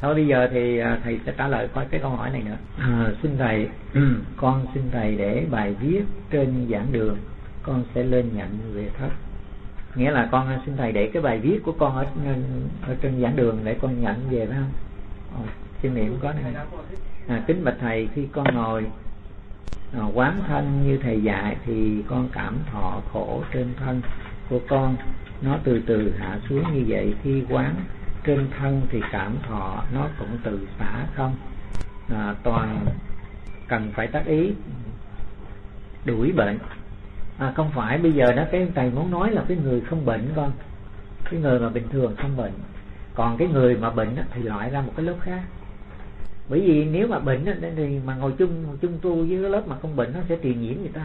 Thôi bây giờ thì thầy sẽ trả lời coi cái câu hỏi này nữa. Xin thầy, con xin thầy để bài viết trên giảng đường, con sẽ lên nhận về thất. Nghĩa là con xin thầy để cái bài viết của con ở trên giảng đường để con nhận về, phải không? Kinh nghiệm có này. Kính bạch thầy, khi con ngồi quán thân như thầy dạy thì con cảm thọ khổ trên thân của con, nó từ từ hạ xuống như vậy. Khi quán trên thân thì cảm thọ nó cũng từ xả không? Toàn cần phải tác ý đuổi bệnh. Không phải, bây giờ đó cái thầy muốn nói là cái người không bệnh con, cái người mà bình thường không bệnh. Còn cái người mà bệnh thì loại ra một cái lớp khác. Bởi vì nếu mà bệnh thì mà ngồi chung tu với cái lớp mà không bệnh, nó sẽ truyền nhiễm người ta.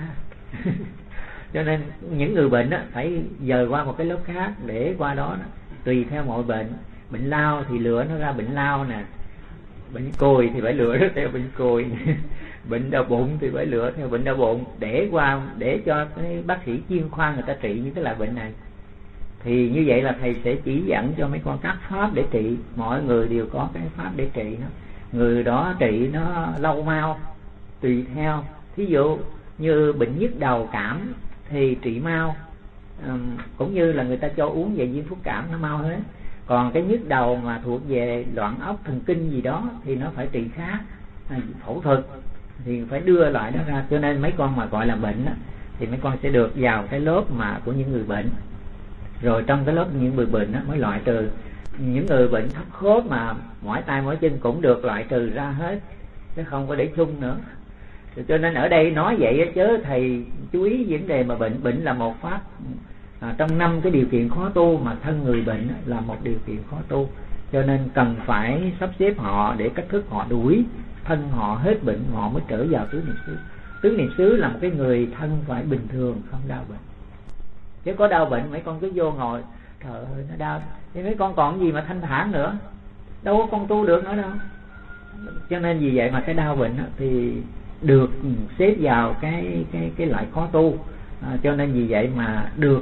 Cho nên những người bệnh phải dời qua một cái lớp khác để qua đó tùy theo mọi bệnh. Bệnh lao thì lựa nó ra bệnh lao nè, bệnh cùi thì phải lựa nó theo bệnh cùi, bệnh đau bụng thì phải lựa theo bệnh đau bụng, để cho cái bác sĩ chuyên khoa người ta trị những cái loại bệnh này. Thì như vậy là thầy sẽ chỉ dẫn cho mấy con các pháp để trị. Mọi người đều có cái pháp để trị nó. Người đó trị nó lâu mau tùy theo. Thí dụ như bệnh nhức đầu cảm thì trị mau, cũng như là người ta cho uống về viên thuốc cảm nó mau hết. Còn cái nhức đầu mà thuộc về loạn óc thần kinh gì đó thì nó phải trị khác, phẫu thuật thì phải đưa loại đó ra. Cho nên mấy con mà gọi là bệnh thì mấy con sẽ được vào cái lớp mà của những người bệnh. Rồi trong cái lớp những người bệnh mới loại trừ. Những người bệnh thấp khớp mà mỏi tay mỏi chân cũng được loại trừ ra hết, chứ không có để chung nữa. Cho nên ở đây nói vậy chứ thầy chú ý vấn đề mà bệnh là một pháp trong 5 cái điều kiện khó tu, mà thân người bệnh là một điều kiện khó tu. Cho nên cần phải sắp xếp họ để cách thức họ đuổi thân họ hết bệnh, họ mới trở vào tứ niệm xứ. Tứ niệm xứ là một cái người thân phải bình thường, không đau bệnh. Chứ có đau bệnh mấy con cứ vô ngồi trời ơi nó đau, thì mấy con còn gì mà thanh thản nữa, đâu có con tu được nữa đâu. Cho nên vì vậy mà cái đau bệnh thì được xếp vào cái loại khó tu. Cho nên vì vậy mà được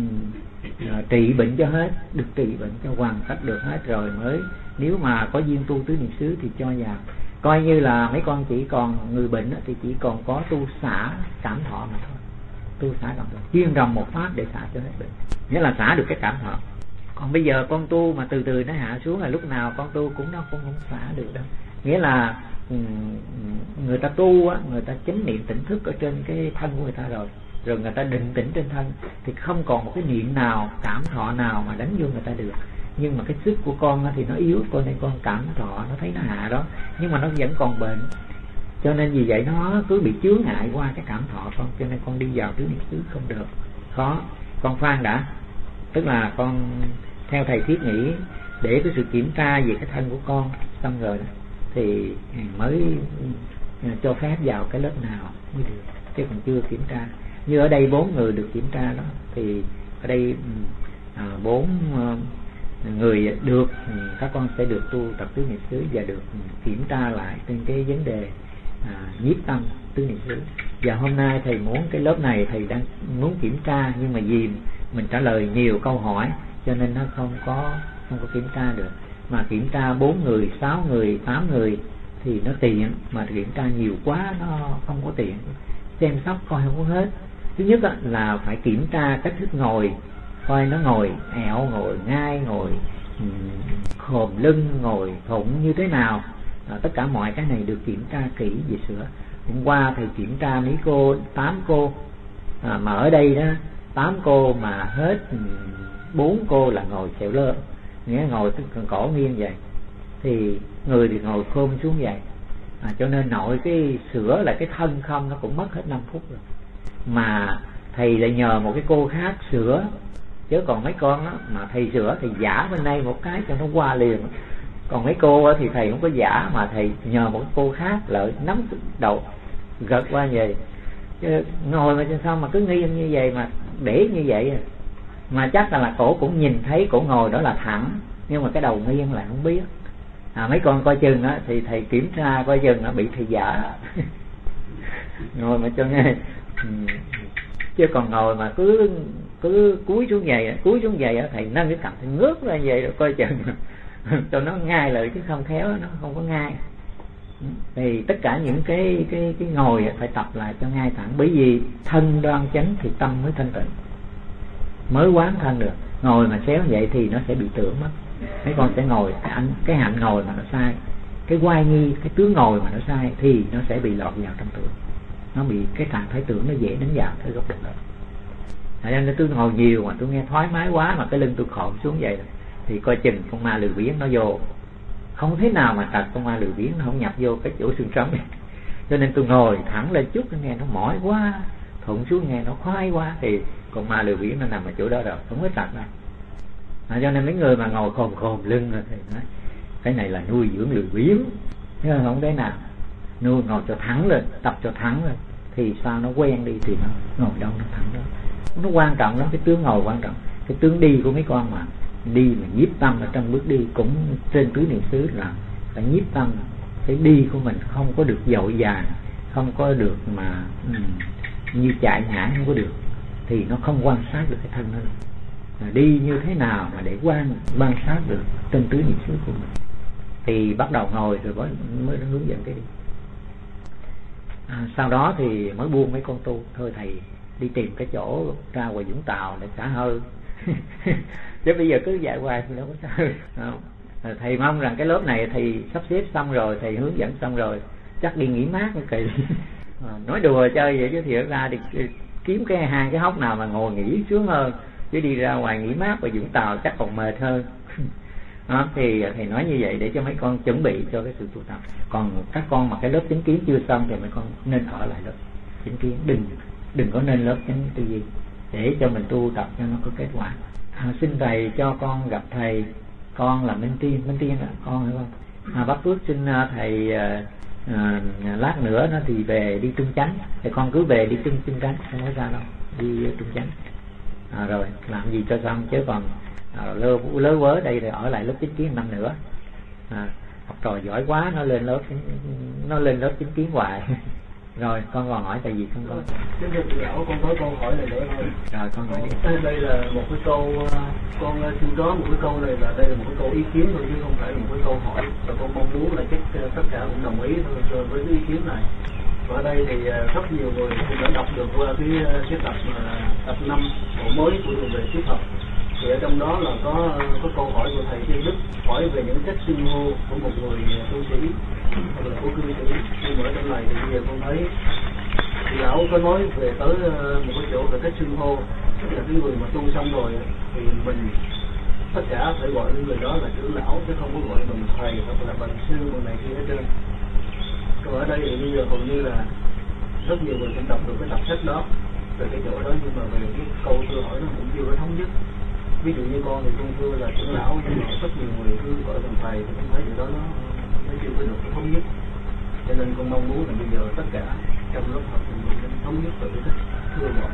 trị bệnh cho hết, được trị bệnh cho hoàn tất được hết rồi mới, nếu mà có duyên tu tứ niệm xứ thì cho vào. Coi như là mấy con chỉ còn người bệnh thì chỉ còn có tu xả cảm thọ mà thôi. Tu xả cảm thọ, chuyên rồng một pháp để xả cho hết bệnh, nghĩa là xả được cái cảm thọ. Còn bây giờ con tu mà từ từ nó hạ xuống là lúc nào con tu cũng không xả được đâu. Nghĩa là người ta tu người ta chánh niệm tỉnh thức ở trên cái thân của người ta rồi người ta định tĩnh trên thân thì không còn một cái niệm nào, cảm thọ nào mà đánh vô người ta được. Nhưng mà cái sức của con thì nó yếu, cho nên con cảm thọ nó thấy nó hạ đó, nhưng mà nó vẫn còn bệnh. Cho nên vì vậy nó cứ bị chướng ngại qua cái cảm thọ con, cho nên con đi vào tứ niệm xứ không được, khó. Con khoan đã, tức là con theo thầy thiết nghĩ để cái sự kiểm tra về cái thân của con xong rồi đó, thì mới cho phép vào cái lớp nào mới được, chứ còn chưa kiểm tra. Như ở đây 4 người được kiểm tra đó, thì ở đây 4 người được, các con sẽ được tu tập tứ niệm xứ và được kiểm tra lại trên cái vấn đề nhiếp tâm tứ niệm xứ. Và hôm nay thầy muốn cái lớp này thầy đang muốn kiểm tra, nhưng mà vì mình trả lời nhiều câu hỏi cho nên nó không có kiểm tra được. Mà kiểm tra 4 người, 6 người, 8 người thì nó tiện, mà kiểm tra nhiều quá nó không có tiện, xem sóc coi không có hết. Thứ nhất là phải kiểm tra cách thức ngồi, coi nó ngồi ẹo, ngồi ngay, ngồi khom lưng, ngồi thụng như thế nào. Tất cả mọi cái này được kiểm tra kỹ về sửa. Hôm qua thầy kiểm tra mấy cô 8 cô, mà ở đây đó 8 cô mà hết 4 cô là ngồi xẹo lơ, nghĩa ngồi cổ nghiêng vậy, thì người thì ngồi khom xuống vậy. Cho nên nội cái sửa lại cái thân không nó cũng mất hết 5 phút rồi. Mà thầy lại nhờ một cái cô khác sửa, chứ còn mấy con đó, mà thầy sửa thì giả bên đây một cái cho nó qua liền. Còn mấy cô thì thầy không có giả, mà thầy nhờ một cô khác lợi nắm đầu gật qua vậy. Chứ ngồi mà sao mà cứ nghiêng như vậy mà để như vậy mà chắc là cổ cũng nhìn thấy cổ ngồi đó là thẳng, nhưng mà cái đầu nghiêng là không biết. Mấy con coi chừng á thì thầy kiểm tra coi chừng nó bị thầy giả ngồi mà cho nghe. Chứ còn ngồi mà cứ cúi xuống vậy thầy nâng cái cằm thầy ngước lên vậy rồi coi chừng cho nó ngay lại, chứ không khéo nó không có ngay. Thì tất cả những cái ngồi phải tập lại cho ngay thẳng, bởi vì thân đoan chánh thì tâm mới thanh tịnh, mới quán thân được. Ngồi mà xéo vậy thì nó sẽ bị tưởng mất. Mấy con sẽ ngồi cái hạnh ngồi mà nó sai, cái oai nghi, cái tướng ngồi mà nó sai thì nó sẽ bị lọt vào trong tưởng, nó bị cái trạng thái tưởng nó dễ đánh vào cái gốc độ đó. Thật ra tôi ngồi nhiều mà tôi nghe thoải mái quá mà cái lưng tôi khom xuống vậy thì coi chừng con ma lười biếng nó vô, không thế nào mà tật con ma lười biếng nó không nhập vô cái chỗ xương sống. Cho nên tôi ngồi thẳng lên chút, nghe nó mỏi quá, thụn xuống nghe nó khoái quá thì con ma lười biếng nó nằm ở chỗ đó rồi, không có tật đâu. Cho nên mấy người mà ngồi khom lưng rồi thì nói cái này là nuôi dưỡng lười biếng, chứ không thế nào. Nuôi ngồi cho thẳng lên, tập cho thẳng lên thì sao nó quen đi thì nó ngồi đâu nó thẳng đó. Nó quan trọng lắm, cái tướng ngồi quan trọng. Cái tướng đi của mấy con mà đi mà nhiếp tâm ở trong bước đi cũng trên tứ niệm xứ là phải nhiếp tâm. Cái đi của mình không có được dội vàng, không có được mà như chạy nhảy, không có được thì nó không quan sát được cái thân nó. Đi như thế nào mà để quan sát được trên tứ niệm xứ của mình thì bắt đầu ngồi rồi mới hướng dẫn cái đi. Sau đó thì mới buông mấy con tu, thôi thầy đi tìm cái chỗ ra ngoài Vũng Tàu để xả hơi. Chứ bây giờ cứ dạy hoài thì đâu có xả hơi. Thầy mong rằng cái lớp này thầy sắp xếp xong rồi, thầy hướng dẫn xong rồi chắc đi nghỉ mát kỳ. Nói đùa chơi vậy chứ thiệt ra thì kiếm cái hang cái hốc nào mà ngồi nghỉ sướng hơn, chứ đi ra ngoài nghỉ mát và Vũng Tàu chắc còn mệt hơn. Đó, thì thầy nói như vậy để cho mấy con chuẩn bị cho cái sự tu tập. Còn các con mà cái lớp chánh kiến chưa xong thì mấy con nên ở lại lớp chánh kiến, đừng có nên lớp chánh tư duy để cho mình tu tập cho nó có kết quả. Xin thầy cho con gặp thầy, con là Minh Tiên là con hiểu không? Bác Phước xin thầy lát nữa nó thì về đi Trung Chánh, thì con cứ về đi Trung Chánh, không có ra đâu, đi Trung Chánh. Rồi làm gì cho xong, chứ còn lớ vớ đây rồi ở lại lớp chánh kiến năm nữa. Học trò giỏi quá nó lên lớp chánh kiến hoài. Rồi con còn hỏi tại vì không có. Xin thưa lão, con có câu hỏi này nữa thôi. Rồi con hỏi đi. Đây là một cái câu, con xin có một cái câu này là đây là một cái câu ý kiến thôi chứ không phải là một cái câu hỏi. Và con mong muốn là chắc tất cả cũng đồng ý thôi với cái ý kiến này. Và ở đây thì rất nhiều người cũng đã đọc được qua cái tập 5 bộ mới của về thuyết học. Thì ở trong đó là có câu hỏi của thầy Thiên Đức hỏi về những cách xưng hô của một người tu sĩ hoặc là của cư sĩ. Nhưng mà ở trong này thì bây giờ con thấy thì lão có nói về tới một cái chỗ về cách xưng hô, tức là cái người mà tu xong rồi thì mình tất cả phải gọi những người đó là trưởng lão chứ không có gọi bằng thầy hoặc là bằng sư bằng này kia hết trơn. Còn ở đây thì bây giờ hầu như là rất nhiều người cũng đọc được cái tập sách đó về cái chỗ đó, nhưng mà về cái câu tôi hỏi nó cũng chưa có thống nhất. Ví dụ như con thì con thưa là trưởng lão, nhưng mà rất nhiều người cứ gọi bằng thầy thì con thấy điều đó nó chưa có được thống nhất. Cho nên con mong muốn là bây giờ tất cả trong lớp học thì mình nên thống nhất về cái cách thưa gọi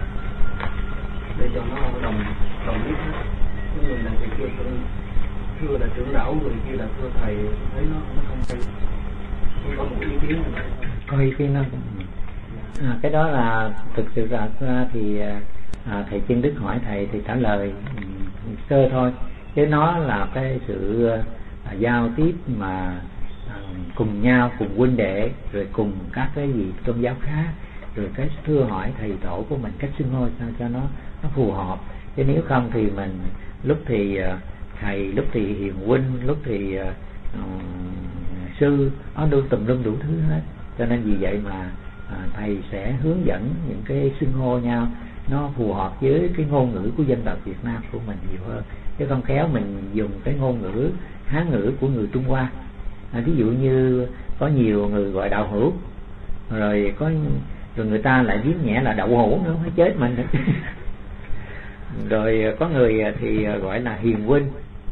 để cho nó đồng nhất hết. Những người này thì kia cũng thưa là trưởng lão, người kia là thưa thầy, thấy nó không hay. Có một ý kiến này. Có ý kiến đó. Cái đó là thực sự ra thì thầy Thiên Đức hỏi thầy thì trả lời sơ thôi, chứ nó là cái sự giao tiếp mà cùng nhau, cùng huynh đệ, rồi cùng các cái gì tôn giáo khác, rồi cái thưa hỏi thầy tổ của mình, cách xưng hô sao cho nó phù hợp. Chứ nếu không thì mình lúc thì thầy, lúc thì hiền huynh, lúc thì sư, nó tùm lum đủ thứ hết. Cho nên vì vậy mà thầy sẽ hướng dẫn những cái xưng hô nhau nó phù hợp với cái ngôn ngữ của dân tộc Việt Nam của mình nhiều hơn, chứ không khéo mình dùng cái ngôn ngữ Hán ngữ của người Trung Hoa. Ví dụ như có nhiều người gọi đạo hữu, rồi người ta lại viết nhẹ là đậu hũ nữa, phải chết mình. Rồi có người thì gọi là hiền huynh,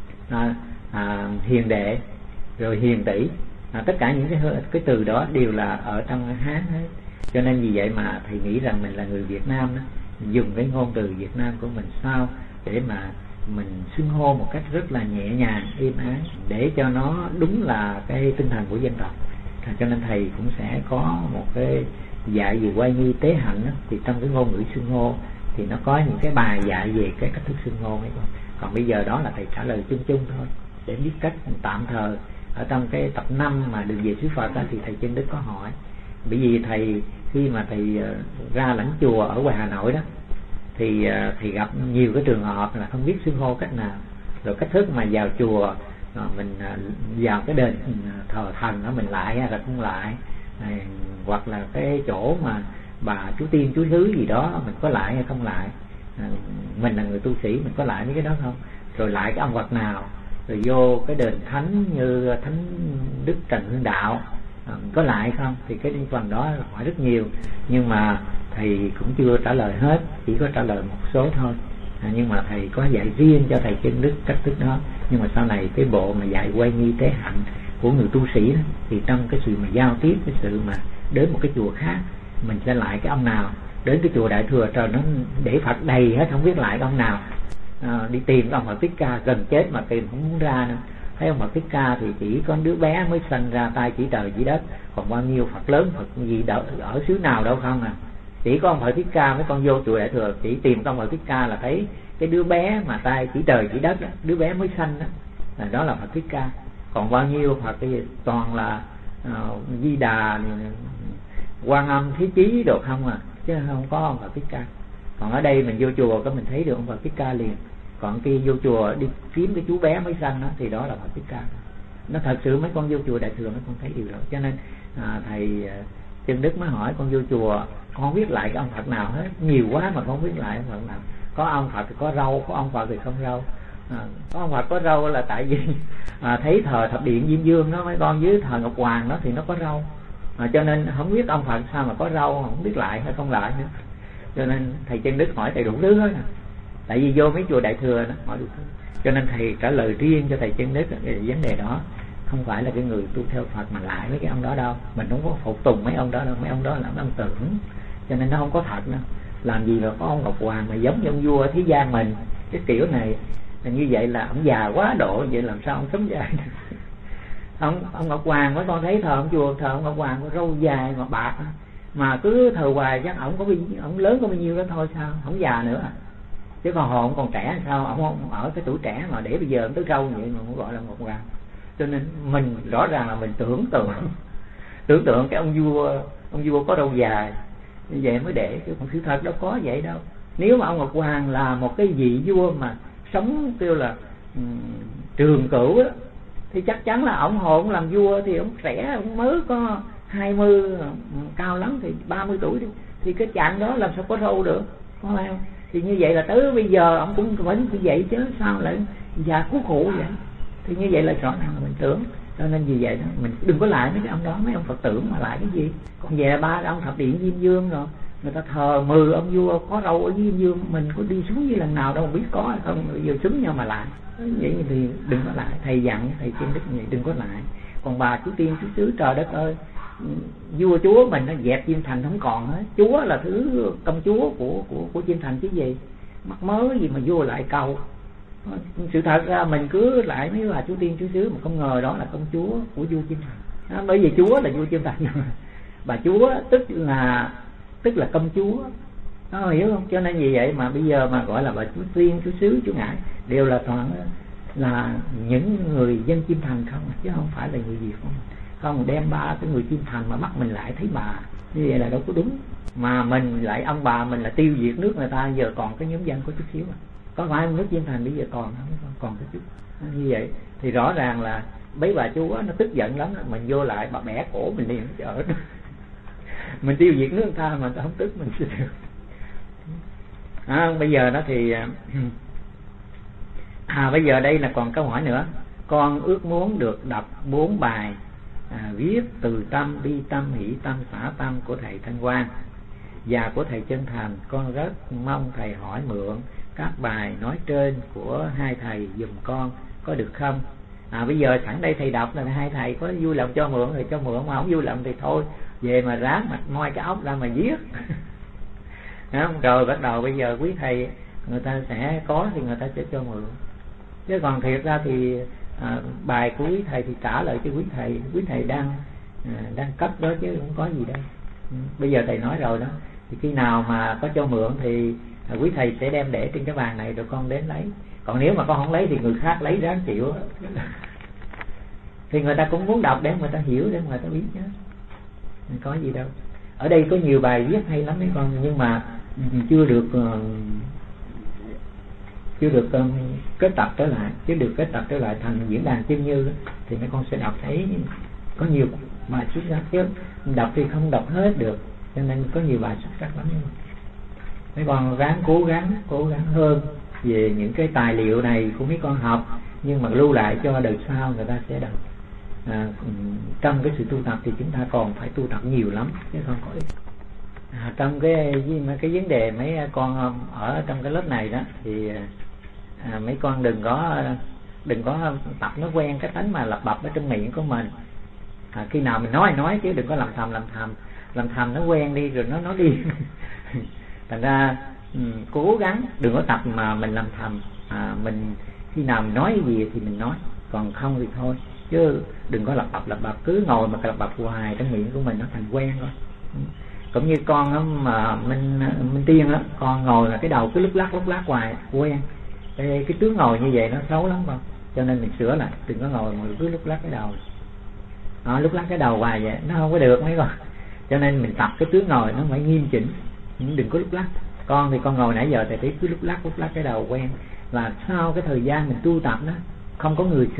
hiền đệ, rồi hiền tỷ. Tất cả những cái từ đó đều là ở trong Hán hết. Cho nên vì vậy mà thầy nghĩ rằng mình là người Việt Nam đó, dùng cái ngôn từ Việt Nam của mình sao để mà mình xưng hô một cách rất là nhẹ nhàng, êm ái, để cho nó đúng là cái tinh thần của dân tộc. Cho nên thầy cũng sẽ có một cái dạy về oai nghi tế hạnh đó, thì trong cái ngôn ngữ xưng hô thì nó có những cái bài dạy về cái cách thức xưng hô ấy. Còn bây giờ đó là thầy trả lời chung chung thôi. để biết cách tạm thời. Ở trong cái tập 5 mà Đường Về Xứ Phật đó, thì thầy Chân Đức có hỏi, bởi vì thầy khi mà thầy ra lãnh chùa ở ngoài Hà Nội đó, thì thầy gặp nhiều cái trường hợp là không biết xưng hô cách nào, rồi cách thức mà vào chùa mình vào cái đền thờ thần đó mình lại hay là không lại, hoặc là cái chỗ mà bà chú tiên chú thứ gì đó mình có lại hay không lại, mình là người tu sĩ mình có lại mấy cái đó không, rồi lại cái ông Phật nào, rồi vô cái đền thánh như Thánh Đức Trần Hưng Đạo có lại không, thì cái phần đó hỏi rất nhiều, nhưng mà thầy cũng chưa trả lời hết, chỉ có trả lời một số thôi. Nhưng mà thầy có dạy riêng cho thầy Chân Đức cách thức đó. Nhưng mà sau này cái bộ mà dạy quay nghi tế hạnh của người tu sĩ đó, thì trong cái sự mà giao tiếp, cái sự mà đến một cái chùa khác mình sẽ lại cái ông nào, đến cái chùa Đại Thừa trời nó để Phật đầy hết không biết lại cái ông nào, đi tìm ông Phật Thích Ca gần chết mà tìm không muốn ra nữa. Thấy ông Phật Thích Ca thì chỉ có đứa bé mới sanh ra tay chỉ trời chỉ đất, còn bao nhiêu Phật lớn Phật gì đâu, ở xứ nào đâu không à. Chỉ có ông Phật Thích Ca, mấy con vô chùa Đại Thừa chỉ tìm ông Phật Thích Ca là thấy cái đứa bé mà tay chỉ trời chỉ đất đó, đứa bé mới sanh đó, đó là Phật Thích Ca. Còn bao nhiêu Phật cái toàn là Di Đà, Quan Âm, Thế Chí đồ không à, chứ không có ông Phật Thích Ca. Còn ở đây mình vô chùa có mình thấy được ông Phật Thích Ca liền. Còn kia vô chùa đi kiếm cái chú bé mới sanh đó, thì đó là Phật Thích Ca. Nó thật sự mấy con vô chùa Đại Thừa mấy con thấy điều đó. Cho nên thầy Chân Đức mới hỏi con vô chùa con không biết lại cái ông Phật nào hết, nhiều quá mà con không biết lại ông Phật nào. Có ông Phật thì có râu, có ông Phật thì không râu. Có ông Phật có râu là tại vì thấy thờ Thập Điện Diêm Dương đó mấy con, dưới thờ Ngọc Hoàng đó thì nó có râu, cho nên không biết ông Phật sao mà có râu, không biết lại hay không lại nữa. Cho nên thầy Chân Đức hỏi thầy đủ thứ hết. Tại vì vô mấy chùa Đại Thừa đó hỏi đủ thứ, cho nên thầy trả lời riêng cho thầy Chân Đức về vấn đề đó. Không phải là cái người tu theo Phật mà lại mấy cái ông đó đâu, mình không có phục tùng mấy ông đó đâu, mấy ông đó là ông tưởng, cho nên nó không có thật đâu. Làm gì mà có ông Ngọc Hoàng mà giống như ông vua thế gian mình, cái kiểu này như vậy là ông già quá độ, vậy làm sao ông sống dài được. Ông Ngọc Hoàng mới con thấy thờ ông chùa thờ ông Ngọc Hoàng có râu dài mà bạc, mà cứ thờ hoài chắc ông lớn có bao nhiêu đó thôi, sao không già nữa à. Chứ còn hồn còn trẻ sao ông không ở cái tuổi trẻ mà để bây giờ ông tới râu vậy mà cũng gọi là Ngọc Hoàng. Cho nên mình rõ ràng là mình tưởng tượng cái ông vua có râu dài như vậy mới để, chứ còn sự thật đâu có vậy đâu. Nếu mà ông Ngọc Hoàng là một cái vị vua mà sống kêu là trường cửu đó, thì chắc chắn là ông hồn làm vua thì ông trẻ, ông mới có 20, cao lắm thì 30 tuổi đi, thì cái chàng đó làm sao có râu được, có phải không? Thì như vậy là tới bây giờ ông cũng vẫn như vậy chứ sao lại già cú khổ vậy. Thì như vậy là rõ ràng là mình tưởng. Cho nên vì vậy đó mình đừng có lại mấy cái ông đó, mấy ông Phật tưởng mà lại cái gì. Còn về ba ông Thập Điện Diêm Dương rồi người ta thờ 10 ông vua có râu ở Diêm Dương, mình có đi xuống như lần nào đâu biết có hay không, bây giờ xúm nhau mà lại. Vậy thì đừng có lại, thầy dặn thầy Chân Đức vậy đừng có lại. Còn bà chú tiên chú xứ trời đất ơi, vua chúa mình nó dẹp Chiêm Thành không còn hết. Chúa là thứ công chúa của Chiêm Thành chứ gì, mắc mớ gì mà vua lại cầu. Sự thật ra mình cứ lại mấy bà chú tiên chú xứ mà không ngờ đó là công chúa của vua Chiêm Thành. Bởi vì chúa là vua Chiêm Thành, bà chúa tức là công chúa, hiểu không? Cho nên vì vậy mà bây giờ mà gọi là bà chú tiên chú xứ chú ngải đều là toàn là những người dân Chiêm Thành không, chứ không phải là người Việt không đem ba cái người Chiêm Thành mà bắt mình lại thấy bà như vậy là đâu có đúng. Mà mình lại ông bà mình là tiêu diệt nước người ta, giờ còn cái nhóm dân có chút xíu có phải nước Chiêm Thành bây giờ còn cái chút như vậy thì rõ ràng là mấy bà chú nó tức giận lắm. Mình vô lại bà bẻ cổ mình liền chợ mình tiêu diệt nước người ta mà ta không tức mình sẽ được. Bây giờ đó thì bây giờ đây là còn câu hỏi nữa. Con ước muốn được đọc 4 bài viết từ tâm, bi tâm, hỷ tâm, xả tâm của thầy Thanh Quang và của thầy Chân Thành. Con rất mong thầy hỏi mượn các bài nói trên của hai thầy giùm con có được không? Bây giờ sẵn đây thầy đọc là hai thầy có vui lòng cho mượn thì cho mượn, mà không vui lòng thì thôi về mà ráng mà moi cái óc ra mà viết. Rồi bắt đầu bây giờ quý thầy người ta sẽ có thì người ta sẽ cho mượn, chứ còn thiệt ra thì bài của quý thầy thì trả lời cho quý thầy đang cấp đó chứ không có gì đâu. Bây giờ thầy nói rồi đó, thì khi nào mà có cho mượn thì quý thầy sẽ đem để trên cái bàn này rồi con đến lấy. Còn nếu mà con không lấy thì người khác lấy ráng chịu. Thì người ta cũng muốn đọc để người ta hiểu, để người ta biết nhé, có gì đâu. Ở đây có nhiều bài viết hay lắm mấy con, nhưng mà chưa được kết tập trở lại, chứ được kết tập trở lại thành diễn đàn Chiêm Như thì mấy con sẽ đọc thấy có nhiều bài xuất sắc, chứ đọc thì không đọc hết được, cho nên có nhiều bài xuất sắc lắm. Mấy con ráng cố gắng hơn về những cái tài liệu này của mấy con học, nhưng mà lưu lại cho đời sau người ta sẽ đọc. Trong cái sự tu tập thì chúng ta còn phải tu tập nhiều lắm chứ không có ít. Trong cái vấn đề mấy con ở trong cái lớp này đó thì mấy con đừng có tập nó quen cái tánh mà lặp bập ở trong miệng của mình. Khi nào mình nói chứ đừng có làm thầm nó quen đi rồi nó đi. Thành ra cố gắng đừng có tập mà mình làm thầm. Mình khi nào mình nói gì thì mình nói, còn không thì thôi, chứ đừng có lặp bập cứ ngồi mà lặp bập hoài trong miệng của mình, nó thành quen rồi. Cũng như con đó, mà Minh Tiên đó, con ngồi là cái đầu cứ lúc lắc hoài quen. Cái tướng ngồi như vậy nó xấu lắm con, cho nên mình sửa lại, đừng có ngồi mà cứ lúc lắc cái đầu. Lúc lắc cái đầu hoài vậy nó không có được mấy con. Cho nên mình tập cái tướng ngồi nó phải nghiêm chỉnh, đừng có lúc lắc. Con thì con ngồi nãy giờ thì cứ lúc lắc cái đầu quen, và sau cái thời gian mình tu tập đó không có người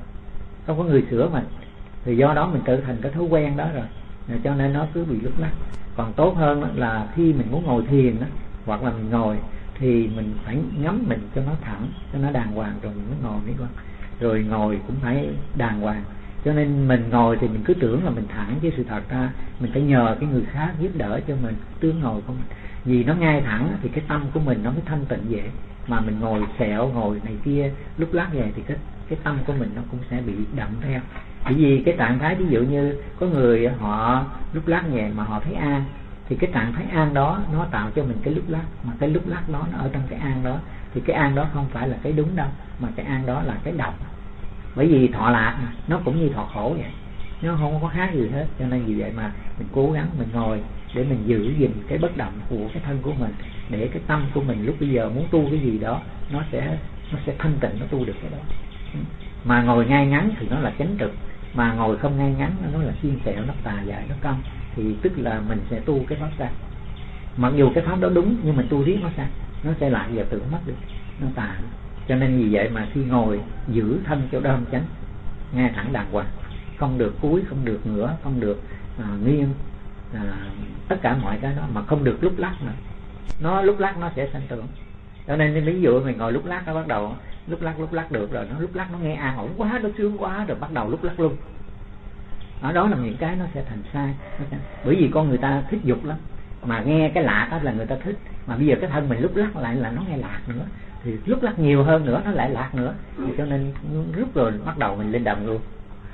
sửa mình, thì do đó mình tự thành cái thói quen đó rồi, cho nên nó cứ bị lúc lắc. Còn tốt hơn là khi mình muốn ngồi thiền đó, hoặc là mình ngồi thì mình phải ngắm mình cho nó thẳng, cho nó đàng hoàng rồi mình mới ngồi mấy con. Rồi ngồi cũng phải đàng hoàng, cho nên mình ngồi thì mình cứ tưởng là mình thẳng, chứ sự thật ra mình phải nhờ cái người khác giúp đỡ cho mình tướng ngồi của mình. Vì nó ngay thẳng thì cái tâm của mình nó mới thanh tịnh dễ. Mà mình ngồi xẹo, ngồi này kia lúc lắc về thì cái tâm của mình nó cũng sẽ bị đậm theo. Bởi vì cái trạng thái, ví dụ như có người họ lúc lắc về mà họ thấy an, thì cái trạng thái an đó nó tạo cho mình cái lúc lắc, mà cái lúc lắc đó nó ở trong cái an đó, thì cái an đó không phải là cái đúng đâu, mà cái an đó là cái độc. Bởi vì thọ lạc nó cũng như thọ khổ vậy, nó không có khác gì hết. Cho nên vì vậy mà mình cố gắng mình ngồi để mình giữ gìn cái bất động của cái thân của mình, để cái tâm của mình lúc bây giờ muốn tu cái gì đó nó sẽ thanh tịnh, nó tu được cái đó. Mà ngồi ngay ngắn thì nó là chánh trực, mà ngồi không ngay ngắn nó là xiên xẹo, nó tà dại, nó cong, thì tức là mình sẽ tu cái pháp sai. Mặc dù cái pháp đó đúng nhưng mình tu riết nó sai, nó sẽ lại giờ tự mất đi, nó tà. Cho nên vì vậy mà khi ngồi giữ thân cho đơm chánh, ngay thẳng đàng hoàng, không được cúi, không được ngửa, không được nghiêng, tất cả mọi cái đó, mà không được lúc lắc nữa. Nó lúc lắc nó sẽ sanh tưởng. Cho nên ví dụ mình ngồi lúc lắc, nó bắt đầu lúc lắc được rồi, nó lúc lắc nó nghe an ổn quá, nó sướng quá, rồi bắt đầu lúc lắc luôn. Đó là những cái nó sẽ thành sai. Bởi vì con người ta thích dục lắm, mà nghe cái lạc đó là người ta thích, mà bây giờ cái thân mình lúc lắc lại là nó nghe lạc nữa, thì lúc lắc nhiều hơn nữa nó lại lạc nữa, thì cho nên rút rồi bắt đầu mình lên đồng luôn.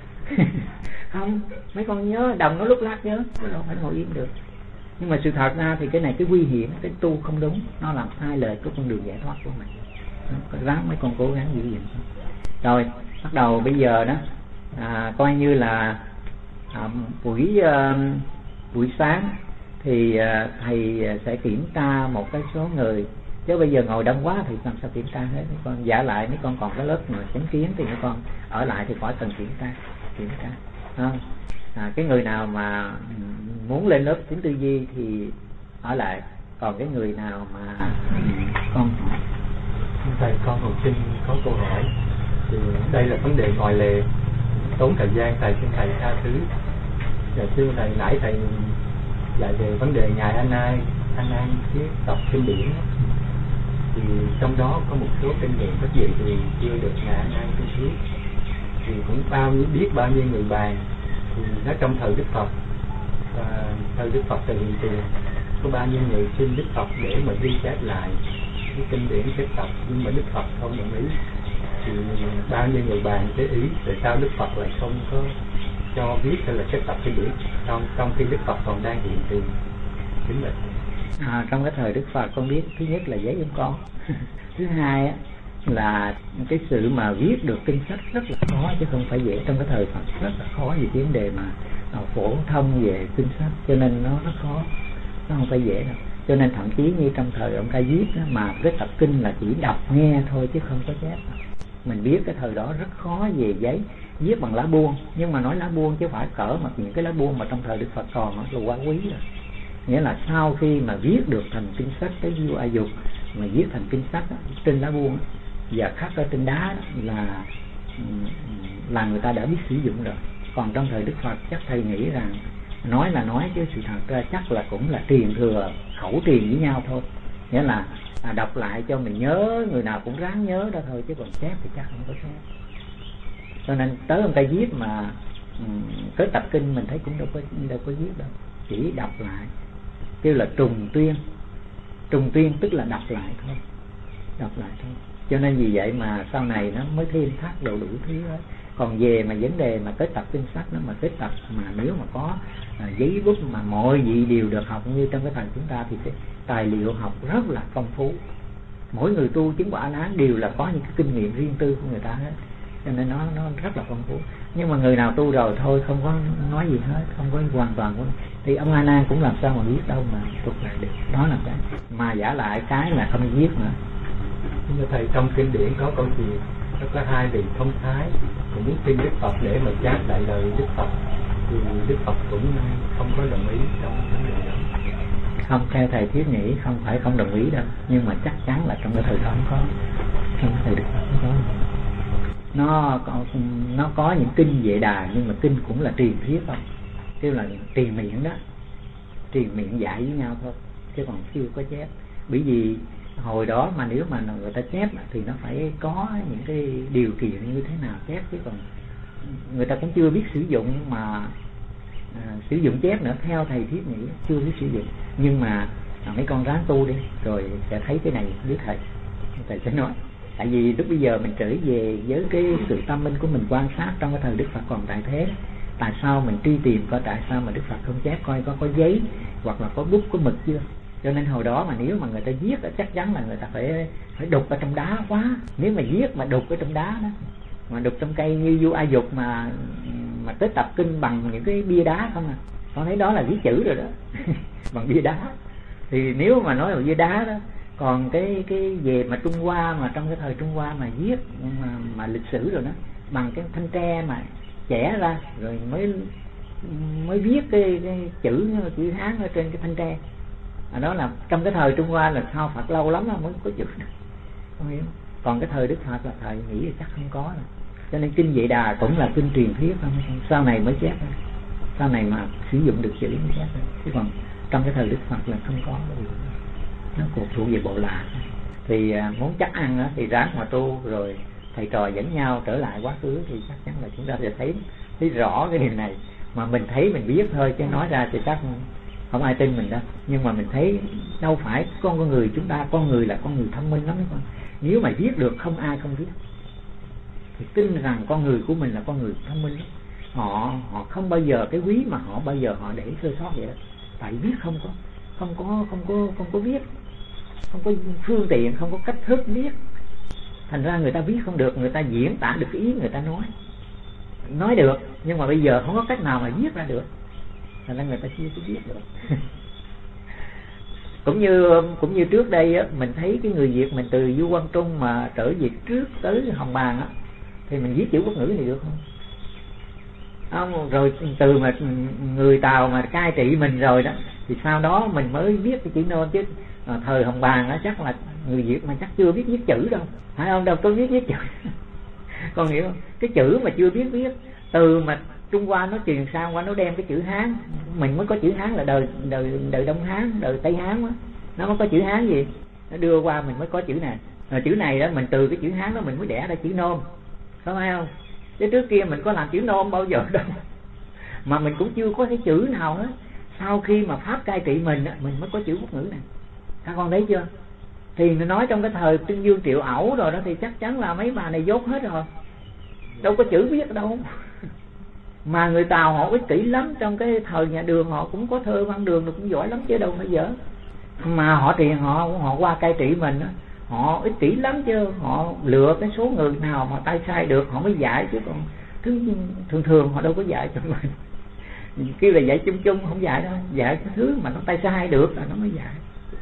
Không, mấy con nhớ đồng nó lúc lắc nhớ, đâu phải ngồi im được. Nhưng mà sự thật ra thì cái này cái nguy hiểm, cái tu không đúng, nó làm sai lời của con đường giải thoát của mình. Ráng mấy con cố gắng giữ gìn. Rồi bắt đầu bây giờ đó coi như là buổi sáng thì thầy sẽ kiểm tra một cái số người, chứ bây giờ ngồi đông quá thì làm sao kiểm tra hết. Mấy con giả lại, mấy con còn cái lớp mà chánh kiến thì mấy con ở lại thì khỏi cần kiểm tra. Cái người nào mà muốn lên lớp tính tư duy thì ở lại, còn cái người nào mà con thầy, con học sinh có câu hỏi, thì đây là vấn đề ngoài lề, tốn thời gian, thầy xin thầy tha thứ. Và xưa thầy nãy thầy dạy về vấn đề ngày An Ai viết đọc kinh điển, thì trong đó có một số kinh điển rất nhiều thì chưa được ngày An Ai viết, thì cũng biết bao nhiêu người bàn, thì nó trong thời Đức Phật, và thời Đức Phật từ hiện tiền có bao nhiêu người xin Đức Phật để mà ghi chép lại cái kinh điển kết tập, nhưng mà Đức Phật không đồng ý. Thì bao nhiêu người bàn cái ý tại sao Đức Phật lại không có cho viết hay là kết tập kinh điển trong khi Đức Phật còn đang hiện tiền chính mình. Trong cái thời Đức Phật con biết, thứ nhất là giấy con thứ hai á, là cái sự mà viết được kinh sách rất là khó, chứ không phải dễ. Trong cái thời Phật rất là khó về vấn đề mà phổ thông về kinh sách, cho nên nó khó, nó không phải dễ đâu. Cho nên thậm chí như trong thời ông Ca Diếp đó, mà cái tập kinh là chỉ đọc nghe thôi chứ không có chép. Mình biết cái thời đó rất khó về giấy, viết bằng lá buông, nhưng mà nói lá buông chứ phải cỡ mà những cái lá buông mà trong thời Đức Phật còn là quá quý rồi. Nghĩa là sau khi mà viết được thành kinh sách cái Du A Dục, mà viết thành kinh sách đó, trên lá buông đó, và khắc ở trên đá đó, là người ta đã biết sử dụng rồi. Còn trong thời Đức Phật chắc thầy nghĩ rằng nói là nói chứ sự thật ra chắc là cũng là truyền thừa, khẩu truyền với nhau thôi. Nghĩa là đọc lại cho mình nhớ, người nào cũng ráng nhớ đó thôi, chứ còn chép thì chắc không có chép. Cho nên tới ông ta viết mà cái tập kinh mình thấy cũng đâu có viết đâu, chỉ đọc lại, kêu là trùng tuyên. Trùng tuyên tức là đọc lại thôi, đọc lại thôi. Cho nên vì vậy mà sau này nó mới thêm thắt đồ đủ thứ đó. Còn về mà vấn đề mà kết tập kinh sách nó mà kết tập mà nếu mà có giấy bút mà mọi vị đều được học như trong cái thời chúng ta thì cái tài liệu học rất là phong phú. Mỗi người tu chứng quả A-la-hán đều là có những cái kinh nghiệm riêng tư của người ta hết, cho nên nó rất là phong phú. Nhưng mà người nào tu rồi thôi không có nói gì hết, không có hoàn toàn của thì ông A Nan cũng làm sao mà biết đâu mà thuộc lại được. Đó là cái mà giả lại cái là không viết nữa. Như thầy trong kinh điển có câu chuyện rất là hai vị thông thái cũng muốn xin Đức Phật để mà chát lại lời Đức Phật, thì Đức Phật cũng không có đồng ý trong vấn đề đó. Không, theo thầy thiết nghĩ không phải không đồng ý đâu, nhưng mà chắc chắn là trong cái thời đó không có, trong cái thời Đức Phật không có. Nó có những kinh Vệ Đà, nhưng mà kinh cũng là truyền thuyết không, kêu là truyền miệng đó, truyền miệng dạy với nhau thôi, chứ còn chưa có chép. Bởi vì hồi đó mà nếu mà người ta chép thì nó phải có những cái điều kiện như thế nào chép, chứ còn người ta cũng chưa biết sử dụng mà sử dụng chép nữa. Theo thầy thiết nghĩ chưa biết sử dụng, nhưng mà mấy con ráng tu đi rồi sẽ thấy cái này với thầy sẽ nói. Tại vì lúc bây giờ mình trở về với cái sự tâm minh của mình quan sát trong cái thời Đức Phật còn tại thế, tại sao mình truy tìm coi tại sao mà Đức Phật không chép, coi có giấy hoặc là có bút có mực chưa. Cho nên hồi đó mà nếu mà người ta viết chắc chắn là người ta phải đục ở trong đá quá. Nếu mà viết mà đục ở trong đá đó, mà đục trong cây như Du A Dục mà tới tập kinh bằng những cái bia đá không à, con thấy đó là viết chữ rồi đó bằng bia đá. Thì nếu mà nói là bia đá đó, còn cái về mà Trung Hoa, mà trong cái thời Trung Hoa mà viết mà lịch sử rồi đó, bằng cái thanh tre mà chẻ ra rồi mới viết cái chữ Hán ở trên cái thanh tre. Đó là trong cái thời Trung Hoa là sau Phật lâu lắm mới có chữ, không hiểu. Còn cái thời Đức Phật là thầy nghĩ là chắc không có rồi. Cho nên kinh Vệ Đà cũng là kinh truyền thuyết không, sau này mới chép, sau này mà sử dụng được chữ mới chép, chứ còn trong cái thời Đức Phật là không có cái điều đó. Nó cuộc thuộc về bộ lạc. Thì muốn chắc ăn thì ráng mà tu, rồi thầy trò dẫn nhau trở lại quá khứ thì chắc chắn là chúng ta sẽ thấy rõ cái điều này. Mà mình thấy mình biết thôi, chứ nói ra thì chắc không ai tin mình đâu. Nhưng mà mình thấy đâu phải con người chúng ta, con người là con người thông minh lắm con. Nếu mà viết được không ai không viết, thì tin rằng con người của mình là con người thông minh lắm. Họ không bao giờ cái quý mà họ bao giờ họ để sơ sót vậy đó. Tại viết không có viết, không có phương tiện, không có cách thức viết, thành ra người ta viết không được, người ta diễn tả được cái ý người ta nói được, nhưng mà bây giờ không có cách nào mà viết ra được, thành ra người ta chưa có viết được. cũng như trước đây á, mình thấy cái người Việt mình từ Du Quang Trung mà trở về trước tới Hồng Bàng á, thì mình viết chữ quốc ngữ này được không? Rồi từ mà người Tàu mà cai trị mình rồi đó, thì sau đó mình mới viết cái chữ nôm, chứ thời Hồng Bàng á chắc là người Việt mà chắc chưa biết viết chữ đâu, phải không? Đâu có viết chữ. Con hiểu không? Cái chữ mà chưa biết viết, từ mà Trung Hoa nó truyền sang qua nó đem cái chữ Hán, mình mới có chữ Hán là đời Đông Hán, đời Tây Hán á, nó mới có chữ Hán gì, nó đưa qua mình mới có chữ này. Rồi chữ này đó mình từ cái chữ Hán đó mình mới đẻ ra chữ nôm, có phải không? Chứ trước kia mình có làm chữ nôm bao giờ đâu, mà mình cũng chưa có cái chữ nào hết. Sau khi mà Pháp cai trị mình mới có chữ quốc ngữ này, các con thấy chưa? Thì nó nói trong cái thời Trương Dương Triệu Ẩu rồi đó, thì chắc chắn là mấy bà này dốt hết rồi, đâu có chữ viết đâu. Mà người Tàu họ ích kỷ lắm, trong cái thời nhà Đường họ cũng có thơ văn Đường cũng giỏi lắm chứ đâu phải dở. Mà họ thì họ qua cai trị mình đó, họ ích kỷ lắm chứ, họ lựa cái số người nào mà tay sai được họ mới dạy, chứ còn thứ thường họ đâu có dạy cho mình. Kêu là dạy chung chung không dạy đâu, dạy cái thứ mà nó tay sai được là nó mới dạy.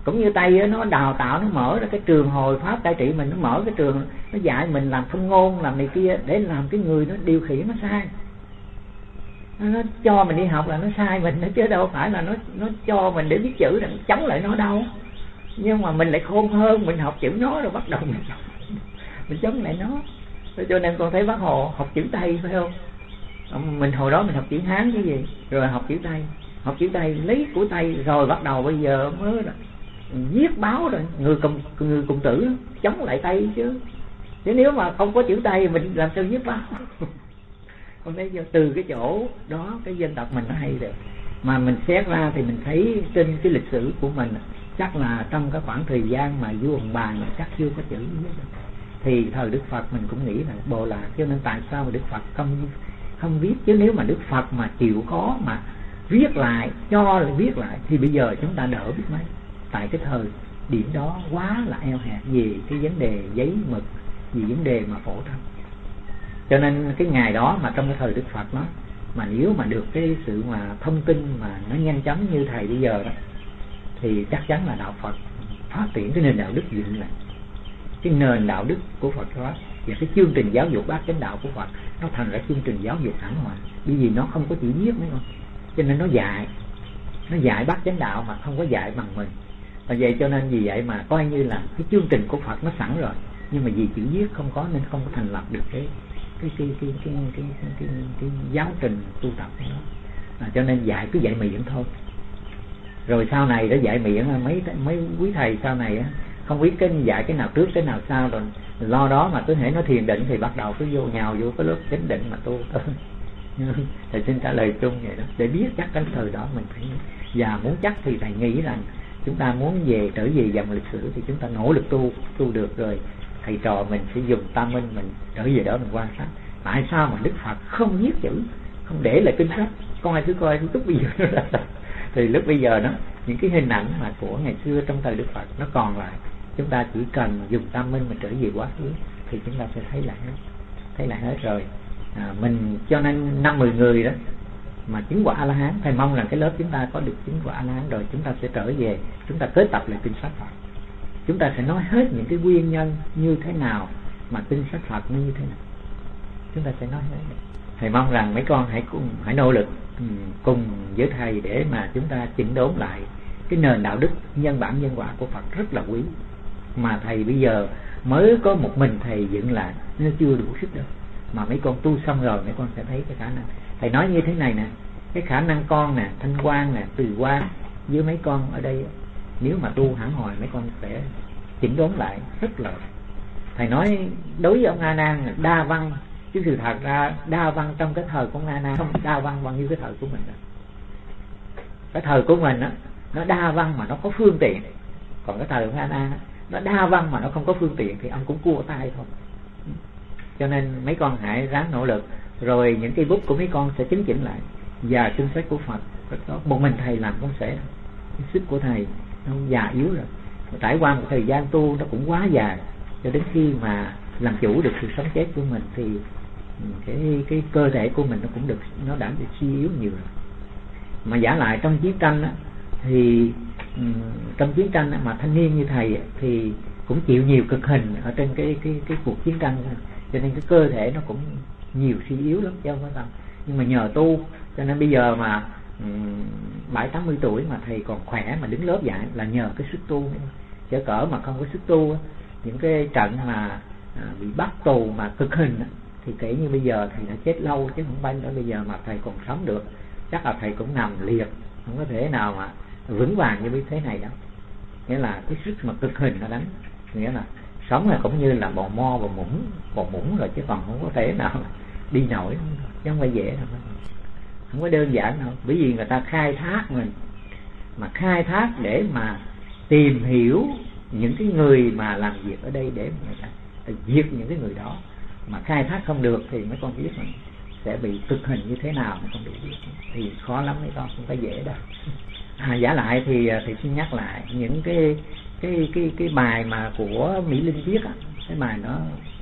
Cũng như Tây á, nó đào tạo, nó mở ra cái trường hồi pháp cai trị mình, nó mở cái trường, nó dạy mình làm thông ngôn, làm này kia để làm cái người nó điều khiển nó sai. Nó cho mình đi học là nó sai mình, nó chứ đâu phải là nó cho mình để biết chữ, để chống lại nó đâu. Nhưng mà mình lại khôn hơn, mình học chữ nó rồi bắt đầu mình chống lại nó. Cho nên con thấy Bác Hồ học chữ Tây phải không? Mình hồi đó mình học chữ Hán cái gì, rồi học chữ Tây, học chữ Tây lấy của Tây, rồi bắt đầu bây giờ mới viết báo rồi, người cùng tử chống lại Tây chứ nếu mà không có chữ Tây mình làm sao viết báo. Con thấy từ cái chỗ đó cái dân tộc mình nó hay được. Mà mình xét ra thì mình thấy trên cái lịch sử của mình chắc là trong cái khoảng thời gian mà vua Hồng Bàng chắc chưa có chữ viết được. Thì thời Đức Phật mình cũng nghĩ là bộ lạc, cho nên tại sao mà Đức Phật không viết. Chứ nếu mà Đức Phật mà chịu khó mà viết lại, cho lại viết lại thì bây giờ chúng ta đỡ biết mấy. Tại cái thời điểm đó quá là eo hẹp về cái vấn đề giấy mực, vì vấn đề mà phổ thông. Cho nên cái ngày đó mà trong cái thời Đức Phật đó, mà nếu mà được cái sự mà thông tin mà nó nhanh chóng như thầy bây giờ đó, thì chắc chắn là đạo Phật phát triển cái nền đạo đức dựng lại. Cái nền đạo đức của Phật đó và cái chương trình giáo dục bát chánh đạo của Phật nó thành ra chương trình giáo dục hẳn hoài. Bởi vì nó không có chữ viết nữa, cho nên nó dạy bát chánh đạo mà không có dạy bằng mình. Và vậy cho nên vì vậy mà coi như là cái chương trình của Phật nó sẵn rồi, nhưng mà vì chữ viết không có nên không có thành lập được cái giáo trình tu tập đó. Cho nên dạy cứ dạy miệng thôi. Rồi sau này đó dạy miệng, mấy quý thầy sau này á không biết cái dạy cái nào trước cái nào sau, rồi lo đó mà cứ hễ nó thiền định thì bắt đầu cứ nhào vô cái lớp chánh định mà tu. Thầy xin trả lời chung vậy đó, để biết chắc cái thời đó mình phải. Và muốn chắc thì thầy nghĩ rằng chúng ta muốn trở về dòng lịch sử thì chúng ta nỗ lực tu được rồi. Thầy trò mình sẽ dùng tâm minh mình trở về đó mình quan sát tại sao mà Đức Phật không viết chữ, không để lại kinh sách. Con ai cứ coi lúc bây giờ nó ra thì lúc bây giờ đó những cái hình ảnh mà của ngày xưa trong thời Đức Phật nó còn lại. Chúng ta chỉ cần dùng tâm minh mình trở về quá khứ thì chúng ta sẽ thấy lại hết rồi. Mình cho nên 5-10 người đó mà chứng quả A-la-hán, thầy mong rằng cái lớp chúng ta có được chứng quả A-la-hán rồi chúng ta sẽ trở về, chúng ta kết tập lại kinh sách Phật. Chúng ta sẽ nói hết những cái nguyên nhân như thế nào mà kinh sách Phật như thế nào, chúng ta sẽ nói hết. Thầy mong rằng mấy con hãy nỗ lực cùng với thầy để mà chúng ta chỉnh đốn lại cái nền đạo đức nhân bản nhân quả của Phật rất là quý. Mà thầy bây giờ mới có một mình thầy dựng lại nó chưa đủ sức đâu, mà mấy con tu xong rồi mấy con sẽ thấy cái khả năng. Thầy nói như thế này nè, cái khả năng con nè, thanh quan nè, từ quan với mấy con ở đây, nếu mà tu hẳn hồi mấy con sẽ chỉnh đốn lại rất là. Thầy nói đối với ông A Nan là đa văn, chứ sự thật ra đa văn trong cái thời của ông A Nan không đa văn bao nhiêu cái thời của mình đó. Cái thời của mình á nó đa văn mà nó có phương tiện, còn cái thời của A Nan nó đa văn mà nó không có phương tiện thì ông cũng cua tay thôi. Cho nên mấy con hãy ráng nỗ lực, rồi những cây bút của mấy con sẽ chấn chỉnh lại và kinh sách của Phật rất tốt. Một mình thầy làm không sẽ, cái sức của thầy nó già yếu rồi, trải qua một thời gian tu nó cũng quá dài, cho đến khi mà làm chủ được sự sống chết của mình thì cái cơ thể của mình nó đã bị suy yếu nhiều rồi. Mà giả lại trong chiến tranh á, thì trong chiến tranh á, mà thanh niên như thầy á, thì cũng chịu nhiều cực hình ở trên cái cuộc chiến tranh, cho nên cái cơ thể nó cũng nhiều suy yếu lắm chứ không có đâu. Nhưng mà nhờ tu cho nên bây giờ mà 70-80 tuổi mà thầy còn khỏe mà đứng lớp dạy là nhờ cái sức tu. Chớ cỡ mà không có sức tu, những cái trận mà bị bắt tù mà cực hình thì kể như bây giờ thầy đã chết lâu chứ không bao nữa. Bây giờ mà thầy còn sống được chắc là thầy cũng nằm liệt, không có thể nào mà vững vàng như thế này đâu. Nghĩa là cái sức mà cực hình nó đánh, nghĩa là sống là cũng như là bò mo bò mũng rồi, chứ còn không có thể nào đi nổi, chứ không phải dễ đâu, không có đơn giản đâu. Bởi vì người ta khai thác mình, mà khai thác để mà tìm hiểu những cái người mà làm việc ở đây để người ta diệt những cái người đó. Mà khai thác không được thì mấy con biết mình sẽ bị cực hình như thế nào mấy con đều biết, thì khó lắm mấy con, không phải dễ đâu. Giả lại thì xin nhắc lại những cái bài mà của Mỹ Linh viết á, cái bài nó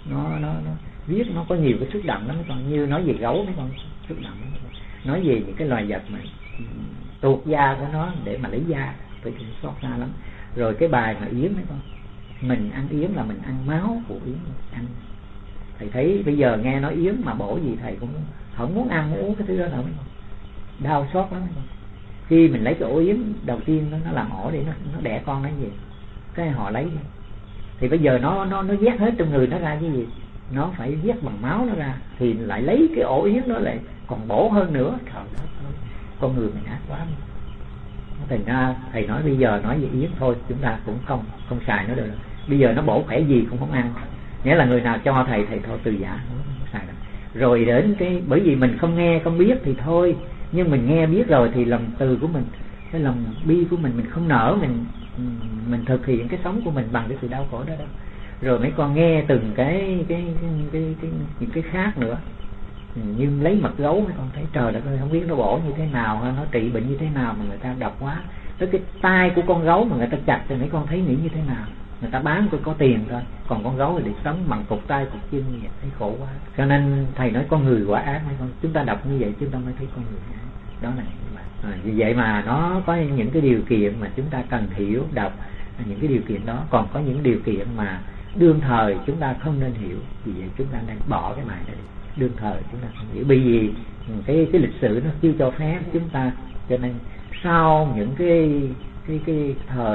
viết nó có nhiều cái xúc động lắm mấy con. Như nói về gấu mấy con xúc động lắm. Nói về những cái loài vật mà tuột da của nó để mà lấy da, phải xót xa lắm. Rồi cái bài mà yếm mấy con, mình ăn yếm là mình ăn máu của yếm ăn. Thầy thấy bây giờ nghe nói yếm mà bổ gì thầy cũng không muốn ăn, muốn uống cái thứ đó nữa, đau xót lắm. Khi mình lấy cái ổ yếm đầu tiên nó làm ổ để nó đẻ con nó gì, cái họ lấy đi. Thì bây giờ nó vét hết trong người nó ra cái gì, nó phải vét bằng máu nó ra, thì lại lấy cái ổ yếm đó lại còn bổ hơn nữa. Trời đất ơi, con người mình ác quá. Thành ra thầy nói bây giờ nói về yếm thôi, chúng ta cũng không xài nó được. Bây giờ nó bổ khỏe gì cũng không ăn, nghĩa là người nào cho thầy thôi từ giả, không xài được. Rồi đến cái, bởi vì mình không nghe không biết thì thôi, nhưng mình nghe biết rồi thì lòng từ của mình, cái lòng bi của mình không nở, mình thực hiện cái sống của mình bằng cái sự đau khổ đó. Rồi mấy con nghe từng cái những cái khác nữa, như lấy mật gấu mấy con thấy trời đất ơi, không biết nó bổ như thế nào, nó trị bệnh như thế nào mà người ta độc quá. Tới cái tai của con gấu mà người ta chặt thì mấy con thấy nghĩ như thế nào, người ta bán có tiền thôi, còn con gấu thì để sống bằng cục tay cục chân như vậy, thấy khổ quá. Cho nên thầy nói con người quá ác mấy con, chúng ta đọc như vậy chúng ta mới thấy con người ác. Đó là vì vậy mà nó có những cái điều kiện mà chúng ta cần hiểu đọc những cái điều kiện đó. Còn có những điều kiện mà đương thời chúng ta không nên hiểu, vì vậy chúng ta nên bỏ cái bài này đi. Đương thời chúng ta không hiểu, bởi vì cái lịch sử nó chưa cho phép chúng ta. Cho nên sau những cái